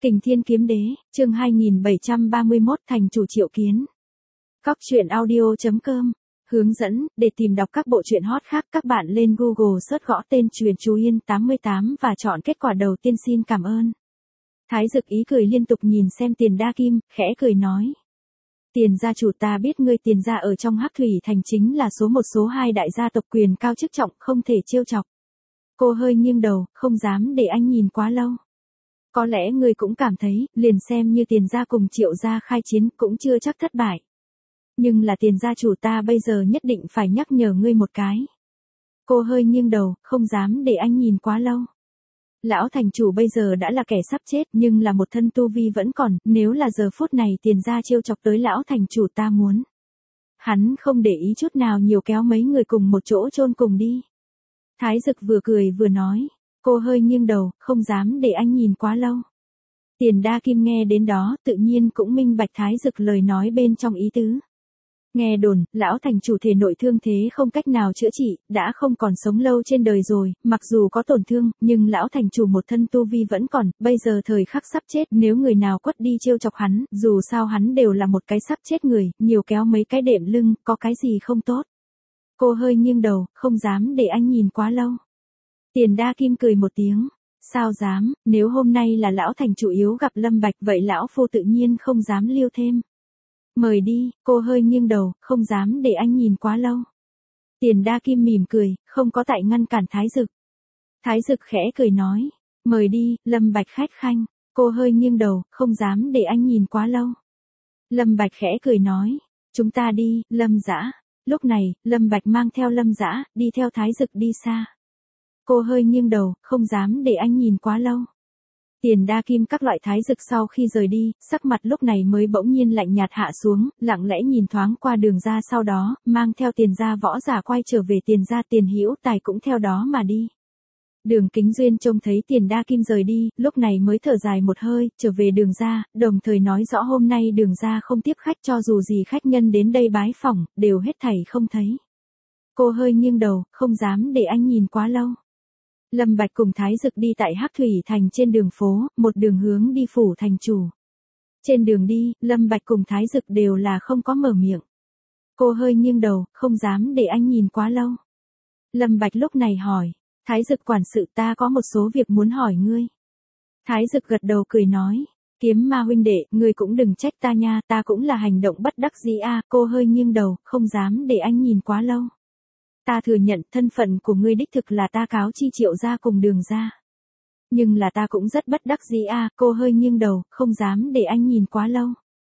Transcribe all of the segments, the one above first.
Kình Thiên Kiếm Đế, chương 2731 thành chủ triệu kiến. Cóc truyện audio.com. Hướng dẫn, để tìm đọc các bộ truyện hot khác các bạn lên Google search gõ tên Truyện Chú Yên 88 và chọn kết quả đầu tiên xin cảm ơn. Thái Dực ý cười liên tục nhìn xem Tiền Đa Kim, khẽ cười nói. Tiền gia chủ ta biết ngươi Tiền gia ở trong Hắc Thủy Thành chính là số 1 số 2 đại gia tộc quyền cao chức trọng không thể trêu chọc. Cô hơi nghiêng đầu, không dám để anh nhìn quá lâu. Có lẽ ngươi cũng cảm thấy, liền xem như Tiền gia cùng Triệu gia khai chiến cũng chưa chắc thất bại. Nhưng là Tiền gia chủ ta bây giờ nhất định phải nhắc nhở ngươi một cái. Cô hơi nghiêng đầu, không dám để anh nhìn quá lâu. Lão thành chủ bây giờ đã là kẻ sắp chết nhưng là một thân tu vi vẫn còn, nếu là giờ phút này Tiền gia trêu chọc tới lão thành chủ ta muốn. Hắn không để ý chút nào nhiều kéo mấy người cùng một chỗ chôn cùng đi. Thái Dực vừa cười vừa nói. Cô hơi nghiêng đầu, không dám để anh nhìn quá lâu. Tiền Đa Kim nghe đến đó, tự nhiên cũng minh bạch Thái Dực lời nói bên trong ý tứ. Nghe đồn, lão thành chủ thể nội thương thế không cách nào chữa trị, đã không còn sống lâu trên đời rồi, mặc dù có tổn thương, nhưng lão thành chủ một thân tu vi vẫn còn, bây giờ thời khắc sắp chết, nếu người nào quất đi trêu chọc hắn, dù sao hắn đều là một cái sắp chết người, nhiều kéo mấy cái đệm lưng, có cái gì không tốt. Cô hơi nghiêng đầu, không dám để anh nhìn quá lâu. Tiền Đa Kim cười một tiếng, sao dám, nếu hôm nay là lão thành chủ yếu gặp Lâm Bạch vậy lão phu tự nhiên không dám liêu thêm. Mời đi, cô hơi nghiêng đầu, không dám để anh nhìn quá lâu. Tiền Đa Kim mỉm cười, không có tại ngăn cản Thái Dực. Thái Dực khẽ cười nói, mời đi, Lâm Bạch khách khanh, cô hơi nghiêng đầu, không dám để anh nhìn quá lâu. Lâm Bạch khẽ cười nói, chúng ta đi, Lâm Dã. Lúc này, Lâm Bạch mang theo Lâm Dã, đi theo Thái Dực đi xa. Cô hơi nghiêng đầu, không dám để anh nhìn quá lâu. Tiền Đa Kim các loại Thái Dực sau khi rời đi, sắc mặt lúc này mới bỗng nhiên lạnh nhạt hạ xuống, lặng lẽ nhìn thoáng qua Đường gia sau đó, mang theo Tiền gia võ giả quay trở về Tiền gia Tiền Hữu Tài cũng theo đó mà đi. Đường Kính Duyên trông thấy Tiền Đa Kim rời đi, lúc này mới thở dài một hơi, trở về Đường gia, đồng thời nói rõ hôm nay Đường gia không tiếp khách cho dù gì khách nhân đến đây bái phỏng, đều hết thảy không thấy. Cô hơi nghiêng đầu, không dám để anh nhìn quá lâu. Lâm Bạch cùng Thái Dực đi tại Hắc Thủy Thành trên đường phố, một đường hướng đi phủ thành chủ. Trên đường đi, Lâm Bạch cùng Thái Dực đều là không có mở miệng. Cô hơi nghiêng đầu, không dám để anh nhìn quá lâu. Lâm Bạch lúc này hỏi, Thái Dực quản sự ta có một số việc muốn hỏi ngươi. Thái Dực gật đầu cười nói, Kiếm Ma huynh đệ, ngươi cũng đừng trách ta nha, ta cũng là hành động bất đắc dĩ a. Cô hơi nghiêng đầu, không dám để anh nhìn quá lâu. Ta thừa nhận thân phận của ngươi đích thực là ta cáo chi Triệu gia cùng Đường gia. Nhưng là ta cũng rất bất đắc dĩ a. Cô hơi nghiêng đầu, không dám để anh nhìn quá lâu.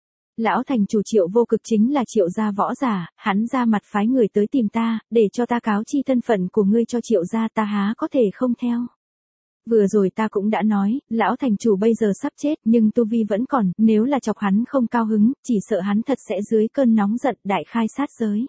Lão thành chủ Triệu Vô Cực chính là Triệu gia võ giả, hắn ra mặt phái người tới tìm ta, để cho ta cáo chi thân phận của ngươi cho Triệu gia ta há có thể không theo. Vừa rồi ta cũng đã nói, lão thành chủ bây giờ sắp chết nhưng tu vi vẫn còn, nếu là chọc hắn không cao hứng, chỉ sợ hắn thật sẽ dưới cơn nóng giận đại khai sát giới.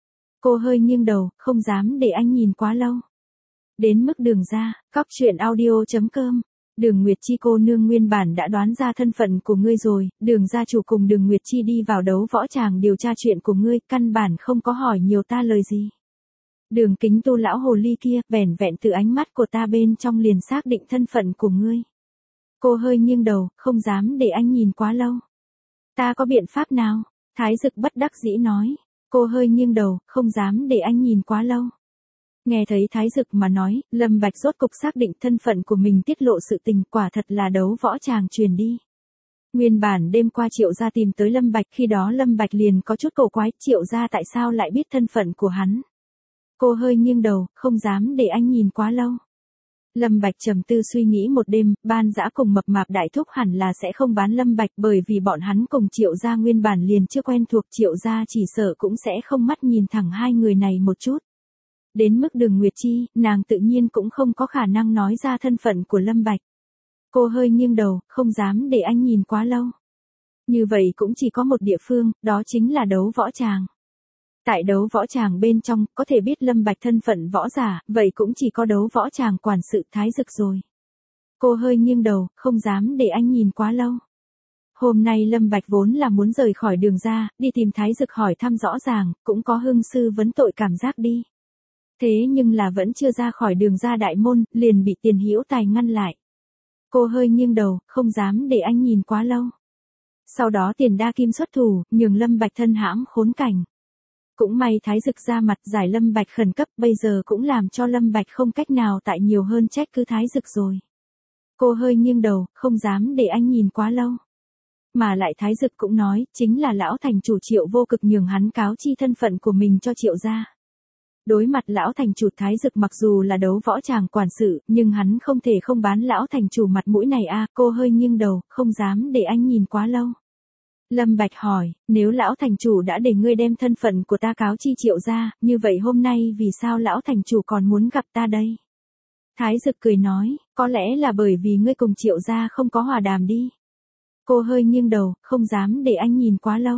Cô hơi nghiêng đầu, không dám để anh nhìn quá lâu. Đến mức Đường gia, cóc truyện audio.com. Đường Nguyệt Chi cô nương nguyên bản đã đoán ra thân phận của ngươi rồi, Đường gia chủ cùng Đường Nguyệt Chi đi vào đấu võ tràng điều tra chuyện của ngươi, căn bản không có hỏi nhiều ta lời gì. Đường Kính Tu lão hồ ly kia, vẻn vẹn từ ánh mắt của ta bên trong liền xác định thân phận của ngươi. Cô hơi nghiêng đầu, không dám để anh nhìn quá lâu. Ta có biện pháp nào? Thái Dực bất đắc dĩ nói. Cô hơi nghiêng đầu, không dám để anh nhìn quá lâu. Nghe thấy Thái Dực mà nói, Lâm Bạch rốt cục xác định thân phận của mình tiết lộ sự tình, quả thật là đấu võ tràng truyền đi. Nguyên bản đêm qua Triệu gia tìm tới Lâm Bạch, khi đó Lâm Bạch liền có chút cổ quái, Triệu gia tại sao lại biết thân phận của hắn. Cô hơi nghiêng đầu, không dám để anh nhìn quá lâu. Lâm Bạch trầm tư suy nghĩ một đêm, Ban Dã cùng Mập Mạp đại thúc hẳn là sẽ không bán Lâm Bạch bởi vì bọn hắn cùng Triệu gia nguyên bản liền chưa quen thuộc, Triệu gia chỉ sợ cũng sẽ không mắt nhìn thẳng hai người này một chút. Đến mức Đường Nguyệt Chi, nàng tự nhiên cũng không có khả năng nói ra thân phận của Lâm Bạch. Cô hơi nghiêng đầu, không dám để anh nhìn quá lâu. Như vậy cũng chỉ có một địa phương, đó chính là đấu võ tràng. Tại đấu võ tràng bên trong, có thể biết Lâm Bạch thân phận võ giả, vậy cũng chỉ có đấu võ tràng quản sự Thái Dực rồi. Cô hơi nghiêng đầu, không dám để anh nhìn quá lâu. Hôm nay Lâm Bạch vốn là muốn rời khỏi Đường gia, đi tìm Thái Dực hỏi thăm rõ ràng, cũng có hương sư vấn tội cảm giác đi. Thế nhưng là vẫn chưa ra khỏi Đường gia đại môn, liền bị Tiền Hữu Tài ngăn lại. Cô hơi nghiêng đầu, không dám để anh nhìn quá lâu. Sau đó Tiền Đa Kim xuất thủ, nhường Lâm Bạch thân hãm khốn cảnh. Cũng may Thái Dực ra mặt giải Lâm Bạch khẩn cấp, bây giờ cũng làm cho Lâm Bạch không cách nào tại nhiều hơn trách cứ Thái Dực rồi. Cô hơi nghiêng đầu, không dám để anh nhìn quá lâu. Mà lại Thái Dực cũng nói, chính là lão thành chủ Triệu Vô Cực nhường hắn cáo chi thân phận của mình cho Triệu gia. Đối mặt lão thành chủ Thái Dực mặc dù là đấu võ tràng quản sự, nhưng hắn không thể không bán lão thành chủ mặt mũi này a. Cô hơi nghiêng đầu, không dám để anh nhìn quá lâu. Lâm Bạch hỏi, nếu lão thành chủ đã để ngươi đem thân phận của ta cáo chi Triệu gia, như vậy hôm nay vì sao lão thành chủ còn muốn gặp ta đây? Thái Dực cười nói, có lẽ là bởi vì ngươi cùng Triệu gia không có hòa đàm đi. Cô hơi nghiêng đầu, không dám để anh nhìn quá lâu.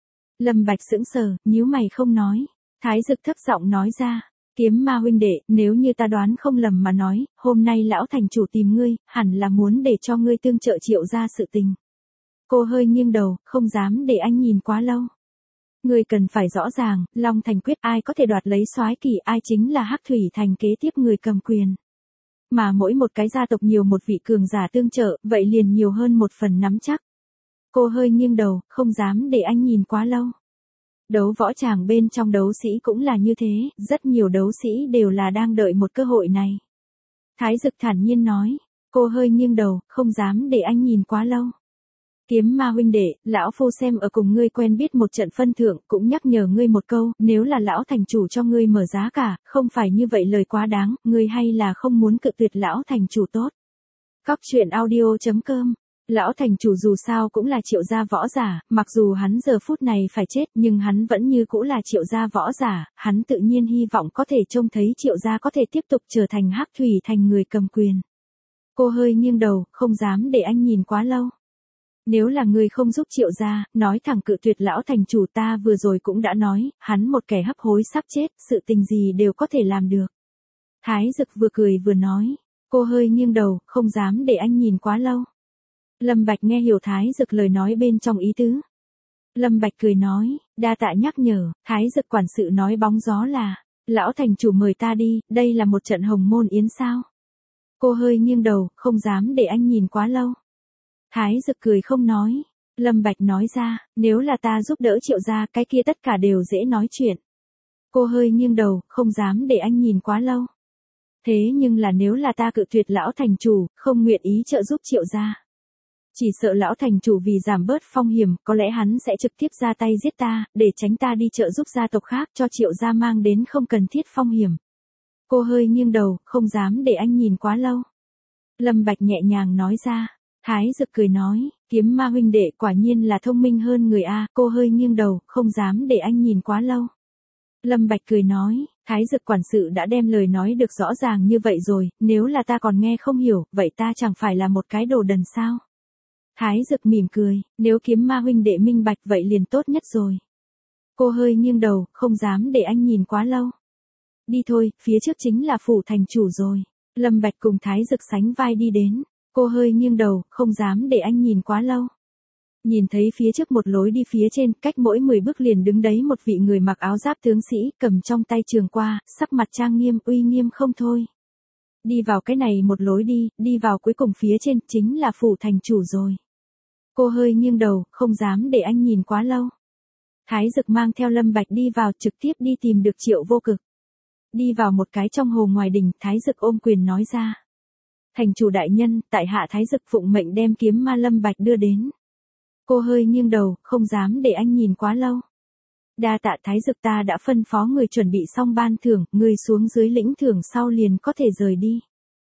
Lâm Bạch sững sờ, nhíu mày không nói. Thái Dực thấp giọng nói ra, Kiếm Ma huynh đệ, nếu như ta đoán không lầm mà nói, hôm nay lão thành chủ tìm ngươi, hẳn là muốn để cho ngươi tương trợ Triệu gia sự tình. Cô hơi nghiêng đầu, không dám để anh nhìn quá lâu. Ngươi cần phải rõ ràng, Long Thành quyết ai có thể đoạt lấy soái kỳ, ai chính là Hắc Thủy Thành kế tiếp người cầm quyền. Mà mỗi một cái gia tộc nhiều một vị cường giả tương trợ, vậy liền nhiều hơn một phần nắm chắc. Cô hơi nghiêng đầu, không dám để anh nhìn quá lâu. Đấu võ tràng bên trong đấu sĩ cũng là như thế, rất nhiều đấu sĩ đều là đang đợi một cơ hội này. Thái Dực thản nhiên nói, cô hơi nghiêng đầu, không dám để anh nhìn quá lâu. Kiếm Ma huynh đệ, lão phu xem ở cùng ngươi quen biết một trận phân thượng, cũng nhắc nhở ngươi một câu, nếu là lão thành chủ cho ngươi mở giá cả, không phải như vậy lời quá đáng, ngươi hay là không muốn cự tuyệt lão thành chủ tốt. Cóc truyện audio.com. Lão thành chủ dù sao cũng là Triệu gia võ giả, mặc dù hắn giờ phút này phải chết nhưng hắn vẫn như cũ là Triệu gia võ giả, hắn tự nhiên hy vọng có thể trông thấy Triệu gia có thể tiếp tục trở thành Hắc Thủy Thành người cầm quyền. Cô hơi nghiêng đầu, không dám để anh nhìn quá lâu. Nếu là người không giúp Triệu gia, nói thẳng cự tuyệt lão thành chủ, ta vừa rồi cũng đã nói, hắn một kẻ hấp hối sắp chết, sự tình gì đều có thể làm được. Thái Dực vừa cười vừa nói, cô hơi nghiêng đầu, không dám để anh nhìn quá lâu. Lâm Bạch nghe hiểu Thái Dực lời nói bên trong ý tứ. Lâm Bạch cười nói, đa tạ nhắc nhở. Thái Dực quản sự nói bóng gió là, lão thành chủ mời ta đi, đây là một trận hồng môn yến sao. Cô hơi nghiêng đầu, không dám để anh nhìn quá lâu. Thái Dực cười không nói. Lâm Bạch nói ra, nếu là ta giúp đỡ Triệu gia, cái kia tất cả đều dễ nói chuyện. Cô hơi nghiêng đầu, không dám để anh nhìn quá lâu. Thế nhưng là nếu là ta cự tuyệt lão thành chủ, không nguyện ý trợ giúp Triệu gia, chỉ sợ lão thành chủ vì giảm bớt phong hiểm, có lẽ hắn sẽ trực tiếp ra tay giết ta, để tránh ta đi trợ giúp gia tộc khác, cho Triệu gia mang đến không cần thiết phong hiểm. Cô hơi nghiêng đầu, không dám để anh nhìn quá lâu. Lâm Bạch nhẹ nhàng nói ra. Thái Dực cười nói, Kiếm Ma huynh đệ quả nhiên là thông minh hơn người a. Cô hơi nghiêng đầu, không dám để anh nhìn quá lâu. Lâm Bạch cười nói, Thái Dực quản sự đã đem lời nói được rõ ràng như vậy rồi, nếu là ta còn nghe không hiểu, vậy ta chẳng phải là một cái đồ đần sao? Thái Dực mỉm cười, nếu Kiếm Ma huynh đệ minh bạch vậy liền tốt nhất rồi. Cô hơi nghiêng đầu, không dám để anh nhìn quá lâu. Đi thôi, phía trước chính là phủ thành chủ rồi. Lâm Bạch cùng Thái Dực sánh vai đi đến. Cô hơi nghiêng đầu, không dám để anh nhìn quá lâu. Nhìn thấy phía trước một lối đi phía trên, cách mỗi 10 bước liền đứng đấy một vị người mặc áo giáp tướng sĩ, cầm trong tay trường qua, sắc mặt trang nghiêm, uy nghiêm không thôi. Đi vào cái này một lối đi vào cuối cùng phía trên, chính là phủ thành chủ rồi. Cô hơi nghiêng đầu, không dám để anh nhìn quá lâu. Thái Dực mang theo Lâm Bạch đi vào, trực tiếp đi tìm được Triệu Vô Cực. Đi vào một cái trong hồ ngoài đình, Thái Dực ôm quyền nói ra. Thành chủ đại nhân, tại hạ Thái Dực phụng mệnh đem Kiếm Ma Lâm Bạch đưa đến. Cô hơi nghiêng đầu, không dám để anh nhìn quá lâu. Đa tạ Thái Dực, ta đã phân phó người chuẩn bị xong ban thưởng, người xuống dưới lĩnh thưởng sau liền có thể rời đi.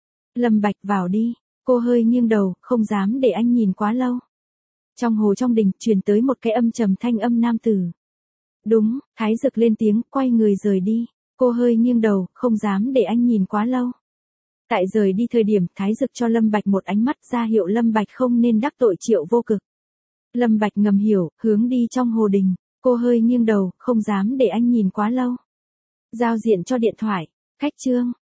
Lâm Bạch vào đi. Cô hơi nghiêng đầu, không dám để anh nhìn quá lâu. Trong hồ trong đình, truyền tới một cái âm trầm thanh âm nam tử. Đúng, Thái Dực lên tiếng, quay người rời đi. Cô hơi nghiêng đầu, không dám để anh nhìn quá lâu. Tại rời đi thời điểm, Thái Dực cho Lâm Bạch một ánh mắt ra hiệu Lâm Bạch không nên đắc tội Triệu Vô Cực. Lâm Bạch ngầm hiểu, hướng đi trong hồ đình. Cô hơi nghiêng đầu, không dám để anh nhìn quá lâu. Giao diện cho điện thoại. Khách chương.